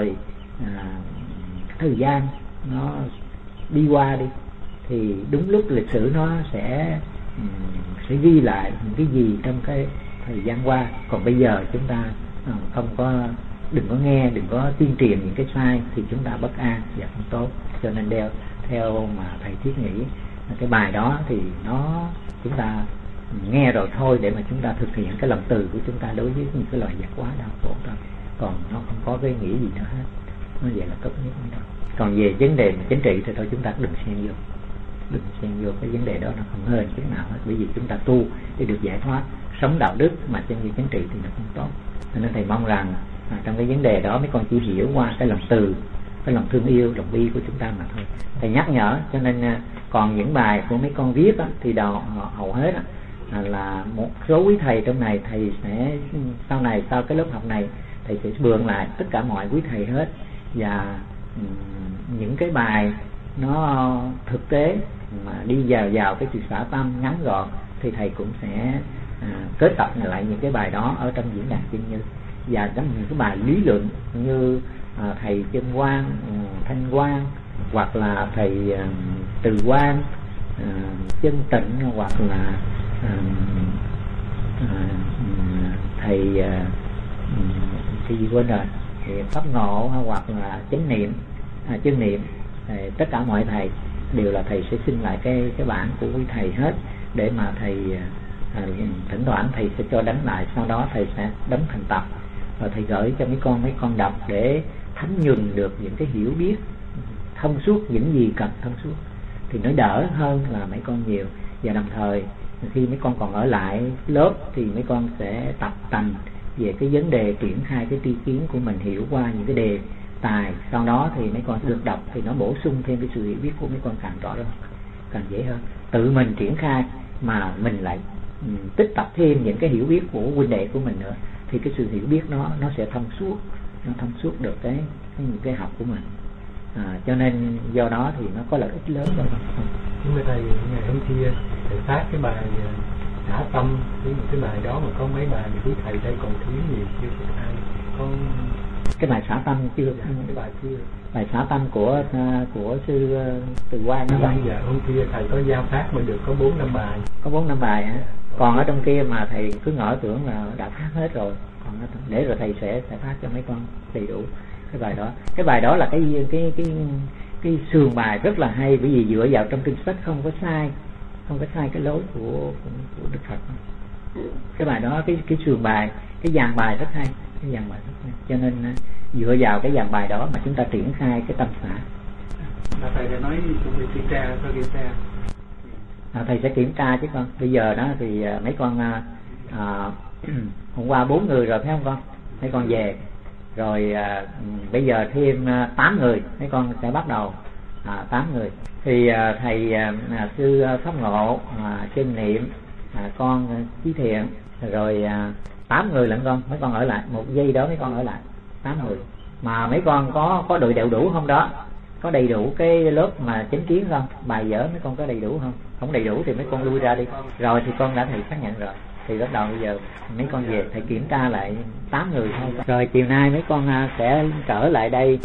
thời gian nó đi qua đi, thì đúng lúc lịch sử nó sẽ ghi lại những cái gì trong cái thời gian qua. Còn bây giờ chúng ta đừng có nghe, đừng có tuyên truyền những cái sai thì chúng ta bất an và không tốt. Cho nên theo mà thầy thiết nghĩ cái bài đó thì chúng ta nghe rồi thôi, để mà chúng ta thực hiện cái lòng từ của chúng ta đối với những cái loài vật quá đau khổ thôi. Còn nó không có cái nghĩa gì nữa hết. Nó vậy là tốt nhất đó. Còn về vấn đề mà chính trị thì thôi chúng ta đừng xen vô cái vấn đề đó, nó không hên chút nào hết. Bởi vì chúng ta tu để được giải thoát, sống đạo đức mà trên về chính trị thì nó không tốt. Cho nên thầy mong rằng trong cái vấn đề đó mấy con chỉ hiểu qua cái lòng từ, cái lòng thương yêu, lòng bi của chúng ta mà thôi. Thầy nhắc nhở. Cho nên còn những bài của mấy con viết thì hầu hết là một số quý thầy trong này, thầy sẽ sau cái lớp học này thầy sẽ bường lại tất cả mọi quý thầy hết. Và những cái bài nó thực tế mà đi vào cái sự xả tâm ngắn gọn thì thầy cũng sẽ kết tập lại những cái bài đó ở trong diễn đàn chân như. Và trong những cái bài lý luận như thầy Chân Quang, Thanh Quang, hoặc là thầy Từ Quang, Chân Tịnh, hoặc là thầy cái gì quên rồi, thì Pháp Ngộ, hoặc là Chánh Niệm, Chân Niệm, tất cả mọi thầy đều là thầy sẽ xin lại cái bản của quý thầy hết, để mà thầy thỉnh thoảng thầy sẽ cho đánh lại, sau đó thầy sẽ đóng thành tập và thầy gửi cho mấy con đọc để thấm nhuần được những cái hiểu biết thông suốt, những gì cần thông suốt thì nó đỡ hơn là mấy con nhiều. Và đồng thời khi mấy con còn ở lại lớp thì mấy con sẽ tập tành về cái vấn đề triển khai cái tri kiến của mình, hiểu qua những cái đề tài, sau đó thì mấy con được đọc thì nó bổ sung thêm cái sự hiểu biết của mấy con càng rõ hơn, càng dễ hơn. Tự mình triển khai mà mình lại tích tập thêm những cái hiểu biết của huynh đệ của mình nữa, thì cái sự hiểu biết nó sẽ thông suốt được những cái học của mình. Cho nên do đó thì nó có lợi ích lớn hơn. Nhưng mà thầy ngày hôm kia thầy phát cái bài xả tâm, cái bài đó mà có mấy bài mà quý thầy đây còn thiếu nhiều, chưa có ai có cái bài xả tâm chưa? Cái bài chưa. Bài xả tâm của sư Từ Quang đó. Bây giờ hôm kia thầy có giao phát mà được có 4-5 bài. Có 4-5 bài hả? Còn ở trong kia mà thầy cứ ngỡ tưởng là đã phát hết rồi. Còn để rồi thầy sẽ phát cho mấy con đầy đủ cái bài đó. Cái bài đó là cái sườn bài rất là hay, bởi vì dựa vào trong kinh sách không có sai cái lối của Đức Phật. Cái bài đó, cái sườn bài, cái dàn bài rất hay, cho nên dựa vào cái dàn bài đó mà chúng ta triển khai cái tâm xả. Thầy đã nói chuẩn bị kiểm tra. Thầy sẽ kiểm tra chứ con. Bây giờ đó thì mấy con hôm qua 4 người rồi phải không con? Mấy con về rồi, bây giờ thêm 8 người, mấy con sẽ bắt đầu 8 người. Thì thầy sư Pháp Ngộ, Chân Niệm, con Chí Thiện, rồi 8 người lận con. Mấy con ở lại 1 giây đó, mấy con ở lại 8 người. Mà mấy con có đội đeo đủ không đó? Có đầy đủ cái lớp mà chánh kiến không? Bài vở mấy con có đầy đủ không? Không đầy đủ thì mấy con lui ra đi. Rồi thì con đã thầy xác nhận rồi. Thì bắt đầu bây giờ mấy con về thầy kiểm tra lại 8 người thôi. Rồi chiều nay mấy con sẽ trở lại đây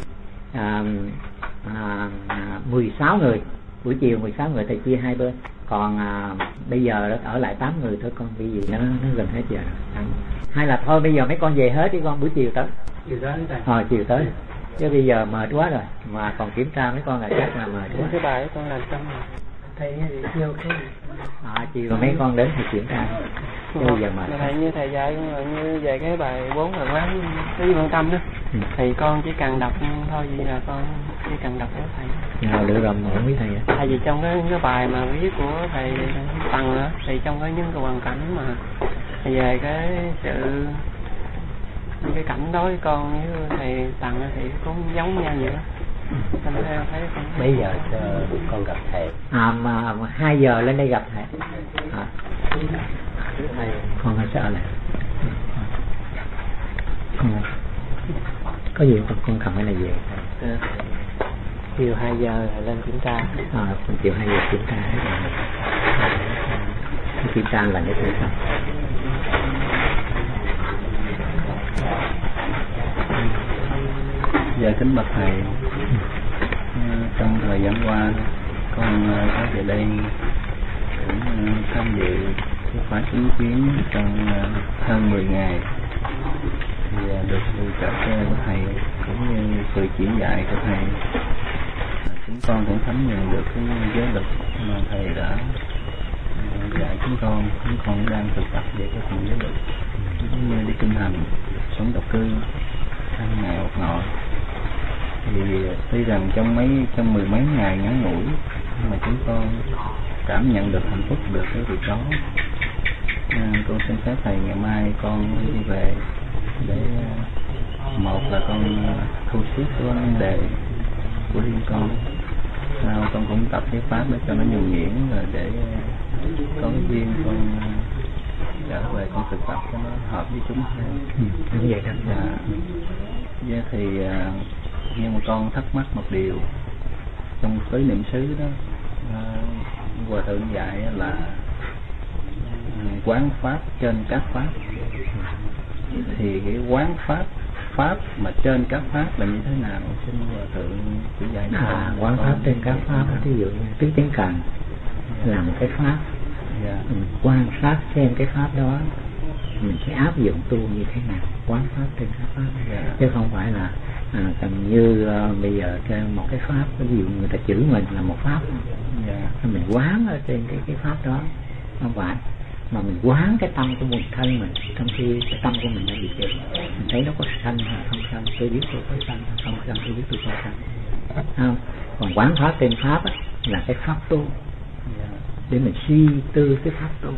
16 người. Buổi chiều 16 người thầy chia hai bên. Còn bây giờ ở lại 8 người thôi con, vì gì nó gần hết giờ. Hay là thôi bây giờ mấy con về hết đi con, buổi chiều tới. Chiều tới. Chứ bây giờ mệt quá rồi, mà còn kiểm tra mấy con là chắc là mệt quá. Cái bài con làm xong rồi. Thầy nhiều cái chiều mấy con đến thì kiểm tra. Chứ bây giờ mệt. Thầy như thầy dạy con là như về cái bài 4 là quán cái quan tâm đó. Thì con chỉ cần đọc thôi, gì là con chỉ cần đọc của thầy. Được rồi, không biết thầy. Tại vì trong cái bài mà viết của thầy Tằng đó, thì trong những cái hoàn cảnh mà về cái sự cái cảnh đó với con với thầy Tằng thì cũng giống nhau vậy đó. Thấy con mấy giờ con gặp thầy? Mà 2 giờ lên đây gặp thầy. Con sẽ ở lại. Có gì con cầm cái này về. Chiều 2 giờ lên kiểm tra. Chiều 2 giờ kiểm tra. Kiểm tra là cái thứ xong. Dạ kính bạch thầy, trong thời gian qua con có về đây cũng tham dự cái khóa chứng kiến trong hơn 10 ngày, thì được sự trợ cho của thầy cũng như sự chỉ dạy của thầy, chúng con cũng thấm nhận được cái giới lực mà thầy đã dạy chúng con đang thực tập về cái phần giới lực, cũng như đi kinh hành, sống độc cư, ăn ngày học ngọ. Thì tuy rằng trong 10 mấy ngày ngắn ngủi, nhưng mà chúng con cảm nhận được hạnh phúc được cái việc đó. Con xin phép thầy ngày mai con đi về để một là con thu xếp cái vấn đề của riêng con, sau con cũng tập cái pháp để cho nó nhuần nhuyễn, rồi để có cái duyên con trở về con thực tập cho nó hợp với chúng hơn. Đúng vậy đó. Dạ thì nhưng mà con thắc mắc một điều, trong tới niệm xứ đó hòa thượng dạy là quán pháp trên các pháp, thì cái quán pháp mà trên các pháp là như thế nào, xin hòa thượng chỉ dạy. Quán pháp trên các pháp, ví dụ như tứ chánh cần là một cái pháp. Mình quan sát xem cái pháp đó mình sẽ áp dụng tu như thế nào, quán pháp trên các pháp. Chứ không phải là cần như bây giờ trên một cái pháp, ví dụ người ta chửi mình là một pháp, mình quán ở trên cái pháp đó, không phải, mà mình quán cái tâm của mình, thân mình. Trong khi cái tâm của mình đã bị chửi, mình thấy nó có sanh hay không sanh, tôi biết tôi có sanh hay không sanh, tôi biết tôi có sanh, không? Còn quán pháp trên pháp là cái pháp tu, để mình suy tư cái pháp tu.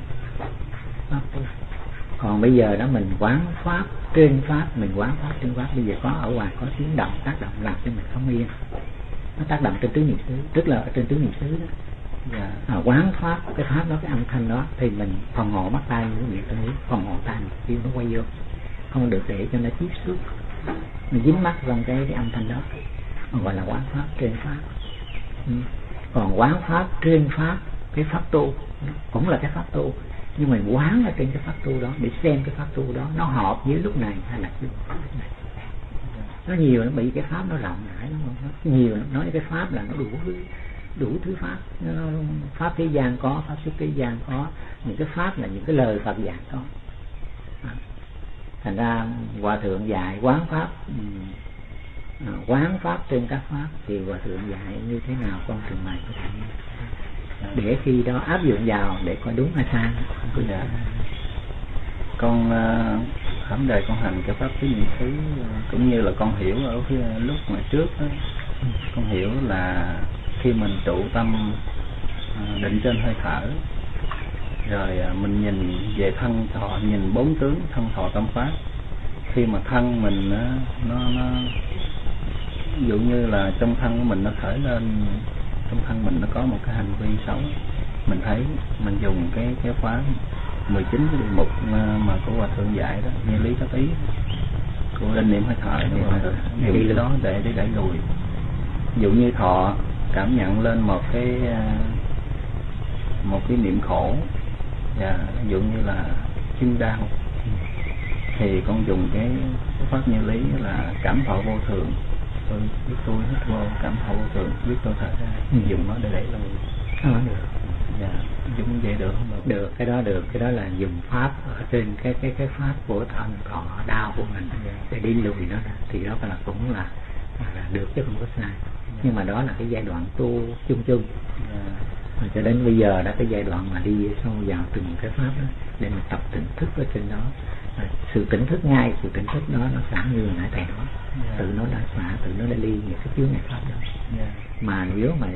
Còn bây giờ đó mình quán pháp trên pháp, mình quán pháp trên pháp. Bây giờ có ở ngoài có tiếng động tác động làm cho mình không yên, nó tác động trên tứ niệm xứ, tức là ở trên tứ niệm xứ đó. Quán pháp cái pháp đó, cái âm thanh đó, thì mình phòng hộ mắt tai mũi miệng tâm lý, phòng hộ tai kêu nó quay vô, không được để cho nó tiếp xúc, mình dính mắt vào cái âm thanh đó, gọi là quán pháp trên pháp. Còn quán pháp trên pháp, cái pháp tu cũng là cái pháp tu, nhưng mình quán ở trên cái pháp tu đó để xem cái pháp tu đó nó hợp với lúc này hay là lúc này. Nó nhiều, nó bị cái pháp nó rộng rãi lắm, nó nhiều, nói cái pháp là nó đủ thứ pháp. Pháp thế gian có, pháp xuất thế gian có, những cái pháp là những cái lời Phật dạy có. Thành ra hòa thượng dạy quán pháp, quán pháp trên các pháp, thì hòa thượng dạy như thế nào con trình bày có thể để khi đó áp dụng vào để coi đúng hay sai. Con hẳn đời con hành cái pháp tứ niệm xứ, cũng như là con hiểu ở cái lúc mà trước đó, con hiểu là khi mình trụ tâm định trên hơi thở, rồi mình nhìn về thân thọ, nhìn 4 tướng thân thọ tâm pháp. Khi mà thân mình nó ví dụ như là trong thân của mình nó khởi lên, trong thân mình nó có một cái hành vi xấu, mình thấy mình dùng cái khóa 19 cái đề mục mà của hòa thượng dạy đó, nghe lý pháp ý, của linh niệm hơi thở dùng cái đó để đẩy lùi. Ví dụ như thọ cảm nhận lên một cái niệm khổ, và ví dụ như là chân đau, thì con dùng cái pháp như lý là cảm thọ vô thường. Tôi biết tôi hít vô, cảm thọ vô thường, biết tôi thở ra, dùng nó để đẩy lùi. Được. Dạ, dùng vậy được không? Được, cái đó được, cái đó là dùng pháp ở trên cái pháp của thân thọ đau của mình để đi lùi nó, thì đó là cũng là được chứ không có sai. Nhưng mà đó là cái giai đoạn tu chung. Cho đến bây giờ đã cái giai đoạn mà đi sâu vào từng cái pháp đó để mình tập tỉnh thức ở trên đó. Sự tỉnh thức ngay, sự tỉnh thức đó nó xả như nãy thầy nói, tự nó đã xả, tự nó đã ly những cái chướng ngại pháp đó. Mà nếu mà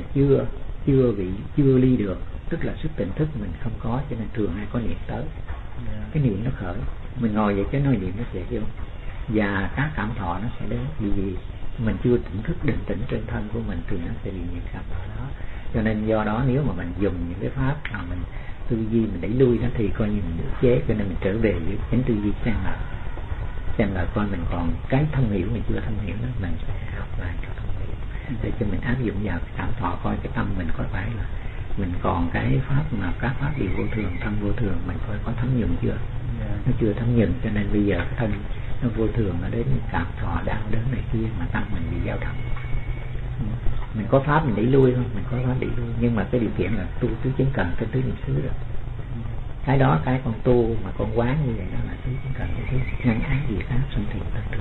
chưa ly được, tức là sức tỉnh thức mình không có, cho nên thường hay có niệm tới. Cái niệm nó khởi, mình ngồi vậy cái nói niệm nó sẽ vô, và các cảm thọ nó sẽ đến. Vì mình chưa tỉnh thức định tĩnh trên thân của mình thì nó sẽ bị những cảm thọ đó. Cho nên do đó nếu mà mình dùng những cái pháp mà mình tư duy mình đẩy lui nó thì coi như mình được chế, cho nên mình trở về với chánh tư duy xem lại coi mình còn cái thông hiểu mình chưa thông hiểu đó, mình sẽ học lại cho thông hiểu để cho mình áp dụng vào cái cảm thọ, coi cái tâm mình có phải là mình còn cái pháp mà các pháp điều vô thường, thân vô thường, mình coi có thấm nhuận chưa. Nó chưa thấm nhuận, cho nên bây giờ cái thân nó vô thường, nó đến cảm thọ đau đớn này kia mà tâm mình bị dao động. Mình có pháp mình đẩy lui không, mình có pháp đẩy lui, nhưng mà cái điều kiện là tu tứ chánh cần trên tứ niệm xứ rồi. Cái đó cái con tu mà con quán như vậy đó là tứ chánh cần, cái ngăn ác diệt ác sanh thiện tăng trưởng.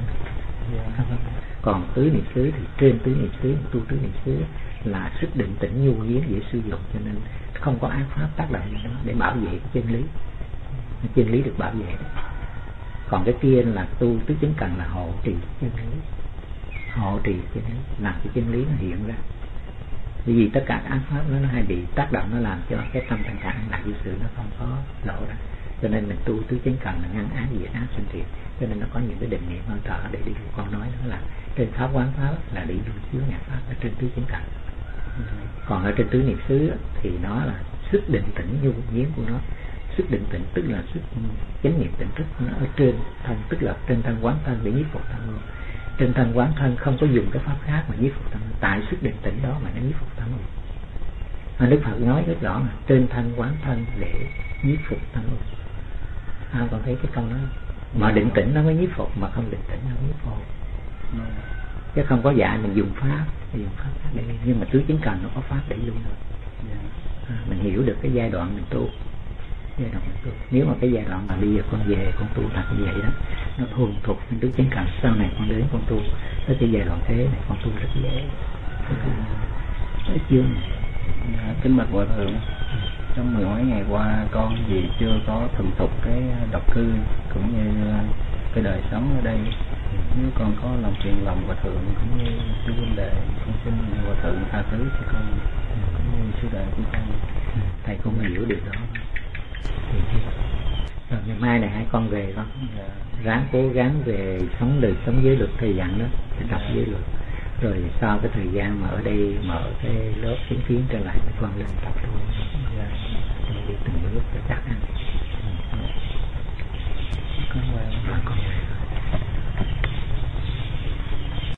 Còn tứ niệm xứ thì trên tứ niệm xứ, tu tứ niệm xứ là sức định tĩnh nhu hiến dễ sử dụng, cho nên không có ác pháp tác động gì đó để bảo vệ cái chân lý. Chân lý được bảo vệ đó. Còn cái kia là tu tứ chánh cần là hộ trì chân lý, hộ trì chân lý, làm cái chân lý nó hiện ra. Bởi vì tất cả các ác pháp nó hay bị tác động, nó làm cho cái tâm thanh thản là sự nó không có lộ ra. Cho nên mình tu tứ chánh cần là ngăn ác diệt ác sanh thiện, cho nên nó có những cái định niệm hơi thở để đi. Con nói đó là trên pháp quán pháp là đi lui chứa ngại pháp ở trên tứ chánh cần. Còn ở trên tứ niệm xứ thì nó là sức định tĩnh nhu hiến của nó. Sức định tĩnh tức là sức chánh niệm tỉnh thức, nó ở trên thân, tức là trên thân quán thân để nhiếp phục thân luôn. Trên thân quán thân không có dùng cái pháp khác mà nhiếp phục thân, tại sức định tĩnh đó mà nó nhiếp phục thân luôn. Mà Đức Phật nói rất rõ là trên thân quán thân để nhiếp phục thân luôn. Còn thấy cái câu đó mà định tĩnh nó mới nhiếp phục, mà không định tĩnh nó không nhiếp phục. Chứ không có dạy mình dùng pháp khác để, nhưng mà tứ chánh cần nó có pháp để luôn rồi. Mình hiểu được cái giai đoạn mình tu. Nếu mà cái giai đoạn mà bây giờ con về con tu là như vậy đó, nó thuần thục nên tứ chánh cần, sau này con đến con tu tới cái giai đoạn thế này con tu rất dễ. Chưa. Kính bạch Hòa Thượng, trong 10 mấy ngày qua con vì chưa có thuần thục cái độc cư cũng như cái đời sống ở đây. Nếu con có lòng phiền lòng Hòa Thượng cũng như sư huynh đệ, con xin Hòa Thượng tha thứ cho con cũng như sư đệ của con. Thầy cũng hiểu được đó. Rồi ngày mai này hai con về con ráng cố gắng về sống đời sống giới luật thầy dặn đó, để tập giới luật. Rồi sau cái thời gian mà ở đây mở cái lớp kiến trở lại con lên tập luôn.